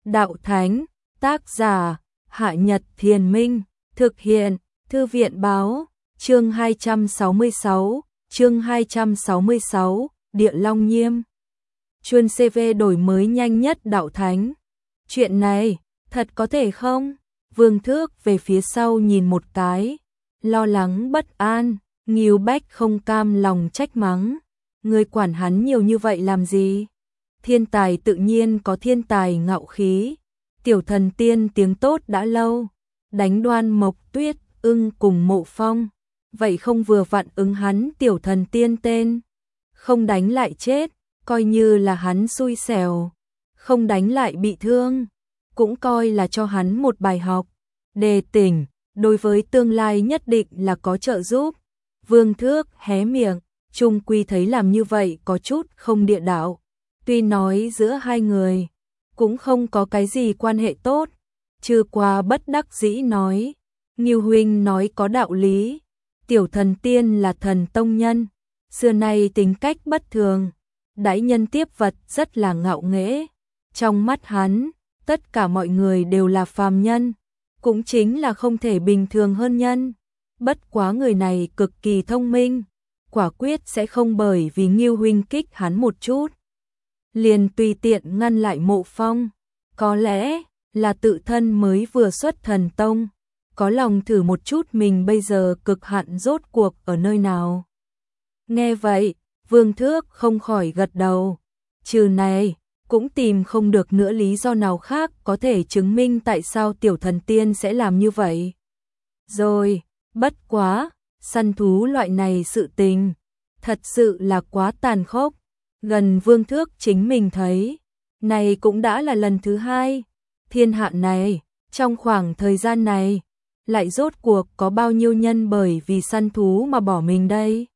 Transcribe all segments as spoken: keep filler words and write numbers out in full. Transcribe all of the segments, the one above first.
Đạo Thánh, tác giả, Hạ Nhật Thiền Minh, thực hiện, Thư viện Báo, chương hai trăm sáu mươi sáu, chương hai trăm sáu mươi sáu, Địa Long Nhiêm. Chuyên xê vê đổi mới nhanh nhất Đạo Thánh. Chuyện này, thật có thể không? Vương Thước về phía sau nhìn một cái, lo lắng bất an, Ngưu Bách không cam lòng trách mắng. Người quản hắn nhiều như vậy làm gì? Thiên tài tự nhiên có thiên tài ngạo khí. Tiểu thần tiên tiếng tốt đã lâu, đánh Đoan Mộc Tuyết, ưng cùng Mộ Phong. Vậy không vừa vặn ứng hắn tiểu thần tiên tên. Không đánh lại chết, coi như là hắn xui xẻo. Không đánh lại bị thương, cũng coi là cho hắn một bài học. Đề tỉnh, đối với tương lai nhất định là có trợ giúp. Vương Thước hé miệng, chung quy thấy làm như vậy có chút không địa đạo. Tuy nói giữa hai người cũng không có cái gì quan hệ tốt, trừ qua bất đắc dĩ nói, Ngưu huynh nói có đạo lý, tiểu thần tiên là thần tông nhân, xưa nay tính cách bất thường, đãi nhân tiếp vật rất là ngạo nghễ, trong mắt hắn, tất cả mọi người đều là phàm nhân, cũng chính là không thể bình thường hơn nhân, bất quá người này cực kỳ thông minh, quả quyết sẽ không bởi vì Ngưu huynh kích hắn một chút liền tùy tiện ngăn lại Mộ Phong, có lẽ là tự thân mới vừa xuất thần tông, có lòng thử một chút mình bây giờ cực hạn rốt cuộc ở nơi nào. Nghe vậy, Vương Thước không khỏi gật đầu, trừ này, cũng tìm không được nữa lý do nào khác có thể chứng minh tại sao tiểu thần tiên sẽ làm như vậy. Rồi, bất quá, săn thú loại này sự tình, thật sự là quá tàn khốc. Gần Vương Thước chính mình thấy, này cũng đã là lần thứ hai, thiên hạ này, trong khoảng thời gian này, lại rốt cuộc có bao nhiêu nhân bởi vì săn thú mà bỏ mình đây.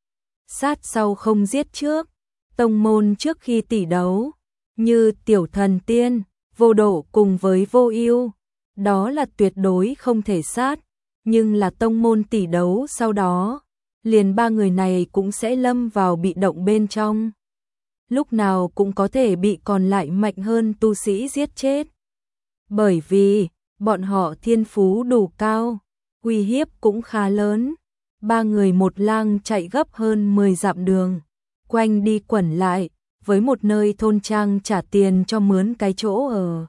Sát sau không giết trước, tông môn trước khi tỷ đấu, như tiểu thần tiên, vô độ cùng với vô ưu, đó là tuyệt đối không thể sát, nhưng là tông môn tỷ đấu sau đó, liền ba người này cũng sẽ lâm vào bị động bên trong. Lúc nào cũng có thể bị còn lại mạnh hơn tu sĩ giết chết. Bởi vì, bọn họ thiên phú đủ cao, uy hiếp cũng khá lớn. Ba người một lang chạy gấp hơn mười dặm đường, quanh đi quẩn lại, với một nơi thôn trang trả tiền cho mướn cái chỗ ở.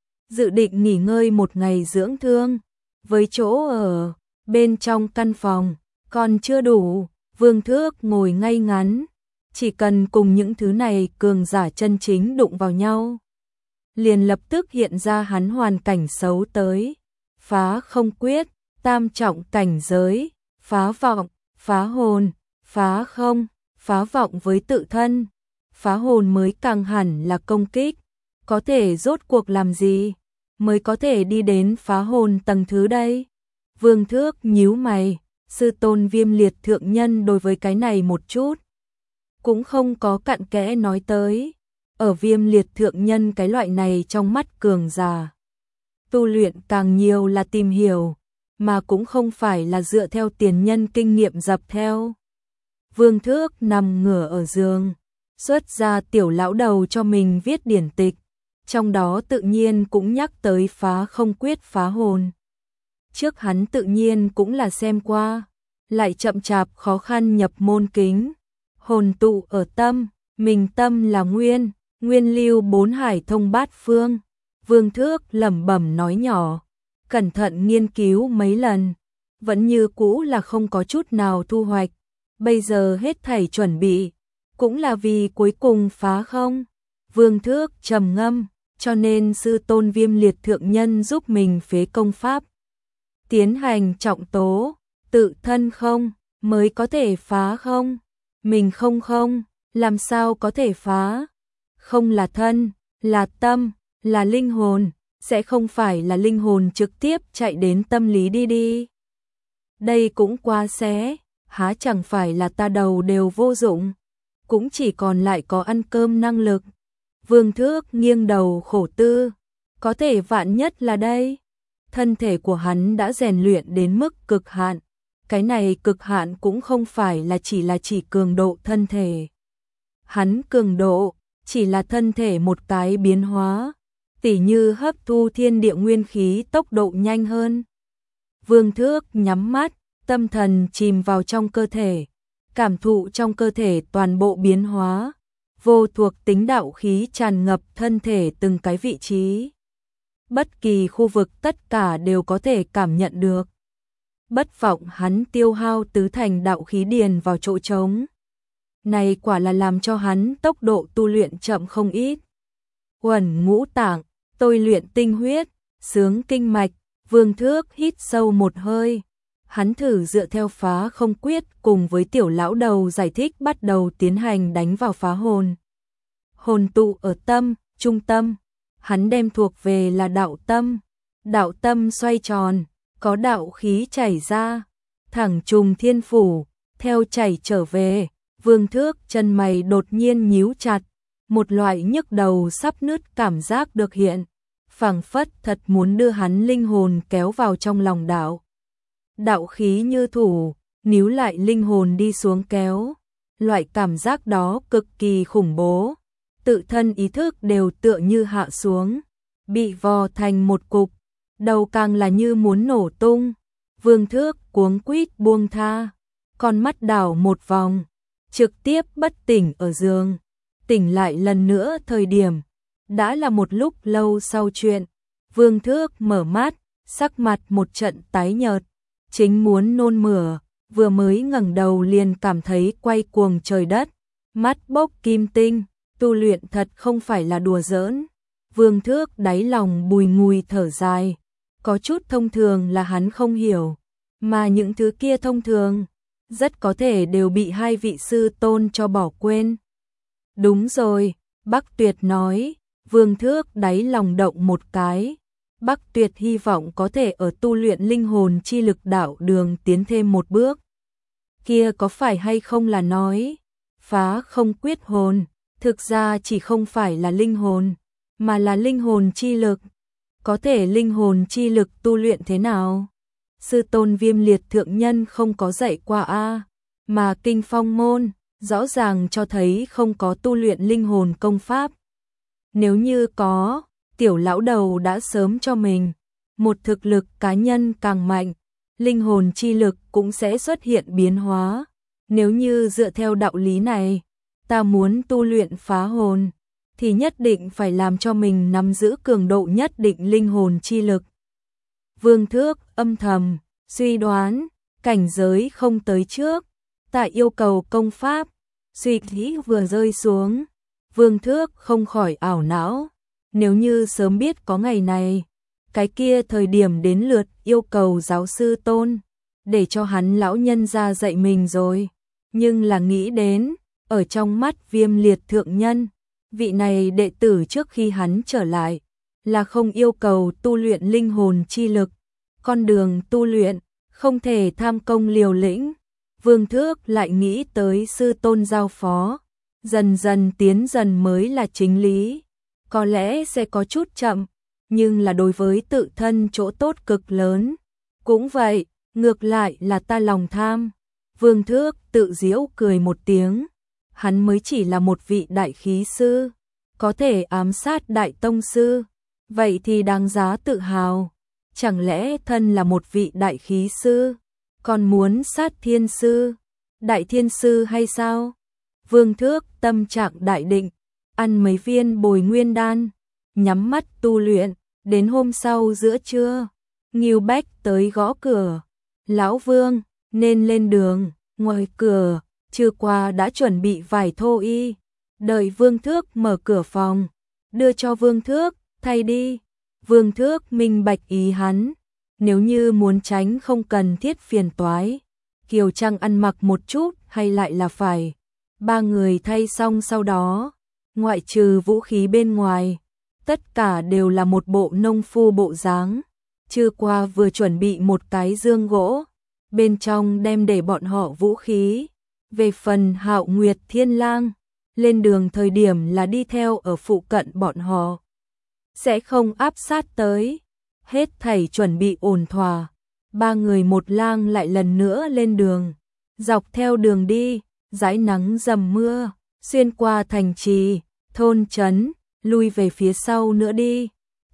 Dự định nghỉ ngơi một ngày dưỡng thương, với chỗ ở, bên trong căn phòng, còn chưa đủ, Vương Thước ngồi ngay ngắn. Chỉ cần cùng những thứ này cường giả chân chính đụng vào nhau, liền lập tức hiện ra hắn hoàn cảnh xấu tới, phá không quyết, tam trọng cảnh giới, phá vọng, phá hồn, phá không, phá vọng với tự thân, phá hồn mới càng hẳn là công kích, có thể rốt cuộc làm gì, mới có thể đi đến phá hồn tầng thứ đây. Vương Thước nhíu mày, sư tôn Viêm Liệt thượng nhân đối với cái này một chút cũng không có cặn kẽ nói tới, ở Viêm Liệt thượng nhân cái loại này trong mắt cường giả. Tu luyện càng nhiều là tìm hiểu, mà cũng không phải là dựa theo tiền nhân kinh nghiệm dập theo. Vương Thước nằm ngửa ở giường, xuất ra tiểu lão đầu cho mình viết điển tịch, trong đó tự nhiên cũng nhắc tới phá không quyết phá hồn. Trước hắn tự nhiên cũng là xem qua, lại chậm chạp khó khăn nhập môn kính. Hồn tụ ở tâm, mình tâm là nguyên, nguyên lưu bốn hải thông bát phương. Vương Thước lẩm bẩm nói nhỏ, cẩn thận nghiên cứu mấy lần, vẫn như cũ là không có chút nào thu hoạch. Bây giờ hết thảy chuẩn bị, cũng là vì cuối cùng phá không. Vương Thước trầm ngâm, cho nên sư tôn Viêm Liệt thượng nhân giúp mình phế công pháp. Tiến hành trọng tố, tự thân không, mới có thể phá không. Mình không không, làm sao có thể phá? Không là thân, là tâm, là linh hồn, sẽ không phải là linh hồn trực tiếp chạy đến tâm lý đi đi. Đây cũng quá xé, há chẳng phải là ta đầu đều vô dụng, cũng chỉ còn lại có ăn cơm năng lực. Vương Thước nghiêng đầu khổ tư, có thể vạn nhất là đây. Thân thể của hắn đã rèn luyện đến mức cực hạn. Cái này cực hạn cũng không phải là chỉ là chỉ cường độ thân thể. Hắn cường độ, chỉ là thân thể một cái biến hóa. tỉ như hấp thu thiên địa nguyên khí tốc độ nhanh hơn. Vương Thước nhắm mắt, tâm thần chìm vào trong cơ thể, cảm thụ trong cơ thể toàn bộ biến hóa, vô thuộc tính đạo khí tràn ngập thân thể từng cái vị trí. Bất kỳ khu vực tất cả đều có thể cảm nhận được. Bất vọng hắn tiêu hao tứ thành đạo khí điền vào chỗ trống. Này quả là làm cho hắn tốc độ tu luyện chậm không ít. Uẩn ngũ tạng, tôi luyện tinh huyết, xướng kinh mạch, Vương Thước hít sâu một hơi. Hắn thử dựa theo phá không quyết cùng với tiểu lão đầu giải thích bắt đầu tiến hành đánh vào phá hồn. Hồn tụ ở tâm, trung tâm, hắn đem thuộc về là đạo tâm. Đạo tâm xoay tròn, có đạo khí chảy ra, thẳng trùng thiên phủ, theo chảy trở về. Vương Thước chân mày đột nhiên nhíu chặt, một loại nhức đầu sắp nứt cảm giác được hiện, phảng phất thật muốn đưa hắn linh hồn kéo vào trong lòng đạo. Đạo khí như thủ, níu lại linh hồn đi xuống kéo, loại cảm giác đó cực kỳ khủng bố, tự thân ý thức đều tựa như hạ xuống, bị vò thành một cục, đầu càng là như muốn nổ tung. Vương Thước cuống quýt buông tha, con mắt đảo một vòng, trực tiếp bất tỉnh ở giường. Tỉnh lại lần nữa thời điểm, đã là một lúc lâu sau chuyện. Vương Thước mở mắt, sắc mặt một trận tái nhợt, chính muốn nôn mửa, vừa mới ngẩng đầu liền cảm thấy quay cuồng trời đất, mắt bốc kim tinh, tu luyện thật không phải là đùa giỡn. Vương Thước đáy lòng bùi ngùi thở dài, có chút thông thường là hắn không hiểu, mà những thứ kia thông thường, rất có thể đều bị hai vị sư tôn cho bỏ quên. Đúng rồi, Bắc Tuyệt nói. Vương Thước đáy lòng động một cái. Bắc Tuyệt hy vọng có thể ở tu luyện linh hồn chi lực đạo đường tiến thêm một bước. Kia có phải hay không là nói, phá không quyết hồn, thực ra chỉ không phải là linh hồn, mà là linh hồn chi lực. Có thể linh hồn chi lực tu luyện thế nào? Sư tôn Viêm Liệt thượng nhân không có dạy qua a, mà Kinh Phong môn rõ ràng cho thấy không có tu luyện linh hồn công pháp. Nếu như có, tiểu lão đầu đã sớm cho mình một thực lực cá nhân càng mạnh, linh hồn chi lực cũng sẽ xuất hiện biến hóa. Nếu như dựa theo đạo lý này, ta muốn tu luyện phá hồn, thì nhất định phải làm cho mình nắm giữ cường độ nhất định linh hồn chi lực. Vương Thước âm thầm suy đoán, cảnh giới không tới trước, tại yêu cầu công pháp, suy nghĩ vừa rơi xuống, Vương Thước không khỏi ảo não, nếu như sớm biết có ngày này, cái kia thời điểm đến lượt yêu cầu giáo sư tôn, để cho hắn lão nhân ra dạy mình rồi, nhưng là nghĩ đến, ở trong mắt Viêm Liệt thượng nhân, vị này đệ tử trước khi hắn trở lại, là không yêu cầu tu luyện linh hồn chi lực, con đường tu luyện, không thể tham công liều lĩnh. Vương Thước lại nghĩ tới sư tôn giao phó, dần dần tiến dần mới là chính lý, có lẽ sẽ có chút chậm, nhưng là đối với tự thân chỗ tốt cực lớn. Cũng vậy, ngược lại là ta lòng tham. Vương Thước tự giễu cười một tiếng, hắn mới chỉ là một vị đại khí sư, có thể ám sát đại tông sư, vậy thì đáng giá tự hào. Chẳng lẽ thân là một vị đại khí sư, còn muốn sát thiên sư, đại thiên sư hay sao? Vương Thước tâm trạng đại định, ăn mấy viên bồi nguyên đan, nhắm mắt tu luyện, đến hôm sau giữa trưa, Ngưu Bách tới gõ cửa. Lão Vương, nên lên đường. Ngoài cửa, trưa qua đã chuẩn bị vải thô y, đợi Vương Thước mở cửa phòng, đưa cho Vương Thước, thay đi. Vương Thước minh bạch ý hắn, nếu như muốn tránh không cần thiết phiền toái, Kiều Trăng ăn mặc một chút hay lại là phải. Ba người thay xong sau đó, ngoại trừ vũ khí bên ngoài, tất cả đều là một bộ nông phu bộ dáng. Trưa qua vừa chuẩn bị một cái dương gỗ, bên trong đem để bọn họ vũ khí. Về phần Hạo Nguyệt Thiên Lang, lên đường thời điểm là đi theo ở phụ cận bọn họ, sẽ không áp sát tới. Hết thảy chuẩn bị ổn thỏa, ba người một lang lại lần nữa lên đường, dọc theo đường đi, dãi nắng dầm mưa, xuyên qua thành trì, thôn trấn, lui về phía sau nữa đi.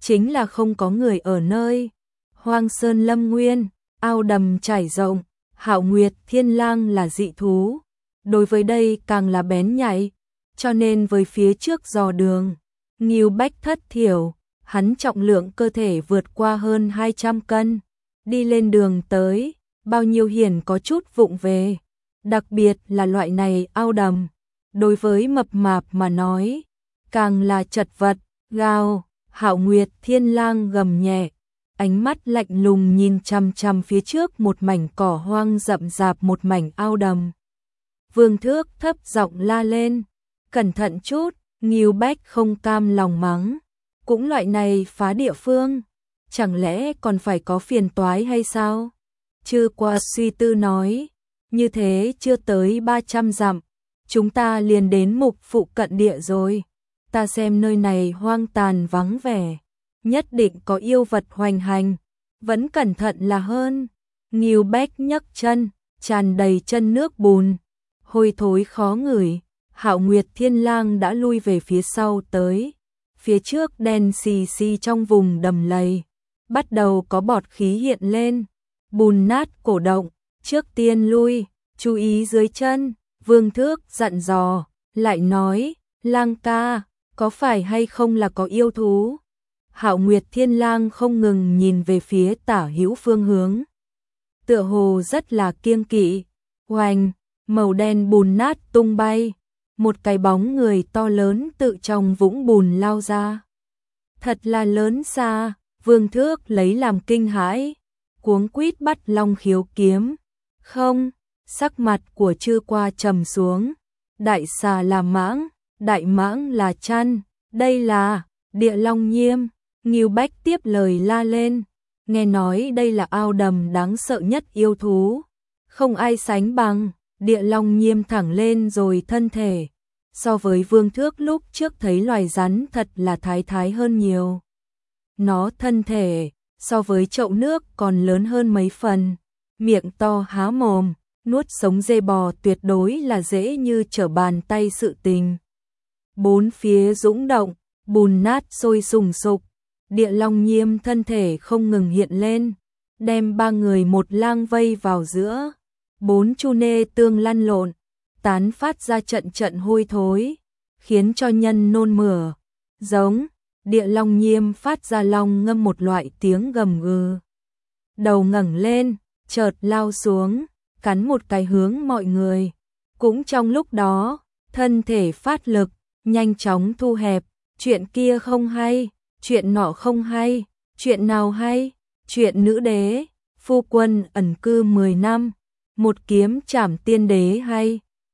chính là không có người ở nơi hoang sơn lâm nguyên, ao đầm trải rộng, Hạo Nguyệt Thiên Lang là dị thú, đối với đây càng là bén nhạy, cho nên với phía trước dò đường, Ngưu Bách thất thiểu, hắn trọng lượng cơ thể vượt qua hơn hai trăm cân, đi lên đường tới, bao nhiêu hiển có chút vụng về, đặc biệt là loại này ao đầm, đối với mập mạp mà nói, càng là chật vật, gào, Hạo Nguyệt Thiên Lang gầm nhẹ, ánh mắt lạnh lùng nhìn chằm chằm phía trước một mảnh cỏ hoang rậm rạp một mảnh ao đầm. Vương Thước thấp giọng la lên, cẩn thận chút, Ngưu Bách không cam lòng mắng, cũng loại này phá địa phương, chẳng lẽ còn phải có phiền toái hay sao? Chư qua suy tư nói, như thế chưa tới ba trăm dặm, chúng ta liền đến mục phụ cận địa rồi, ta xem nơi này hoang tàn vắng vẻ, nhất định có yêu vật hoành hành, vẫn cẩn thận là hơn. Ngưu Bách nhấc chân, tràn đầy chân nước bùn, hôi thối khó ngửi, Hạo Nguyệt Thiên Lang đã lui về phía sau tới, phía trước đen xì xì trong vùng đầm lầy, bắt đầu có bọt khí hiện lên, bùn nát cổ động, trước tiên lui, chú ý dưới chân, Vương Thước dặn dò, lại nói, Lang ca, có phải hay không là có yêu thú? Hạo Nguyệt Thiên Lang không ngừng nhìn về phía tả hữu phương hướng, tựa hồ rất là kiêng kỵ, oanh, màu đen bùn nát tung bay, một cái bóng người to lớn tự trong vũng bùn lao ra. Thật là lớn xa, Vương Thước lấy làm kinh hãi, cuống quýt bắt Long Khiếu kiếm. Không, sắc mặt của Chư Qua trầm xuống, đại xà là mãng, đại mãng là chăn, đây là Địa Long Nhiêm. Ngưu Bách tiếp lời la lên, nghe nói đây là ao đầm đáng sợ nhất yêu thú, không ai sánh bằng. Địa Long Nhiêm thẳng lên rồi thân thể, so với Vương Thước lúc trước thấy loài rắn thật là thái thái hơn nhiều. Nó thân thể, so với chậu nước còn lớn hơn mấy phần, miệng to há mồm, nuốt sống dê bò tuyệt đối là dễ như trở bàn tay sự tình. Bốn phía dũng động, bùn nát sôi sùng sục, Địa Long Nhiêm thân thể không ngừng hiện lên, đem ba người một lang vây vào giữa. Bốn chu nê tương lăn lộn, tán phát ra trận trận hôi thối, khiến cho nhân nôn mửa. Giống, Địa Long Nhiêm phát ra long ngâm một loại tiếng gầm gừ. Đầu ngẩng lên, chợt lao xuống, cắn một cái hướng mọi người. Cũng trong lúc đó, thân thể phát lực, nhanh chóng thu hẹp, chuyện kia không hay, chuyện nọ không hay, chuyện nào hay, chuyện nữ đế, phu quân ẩn cư mười năm. Một kiếm chảm tiên đế hay,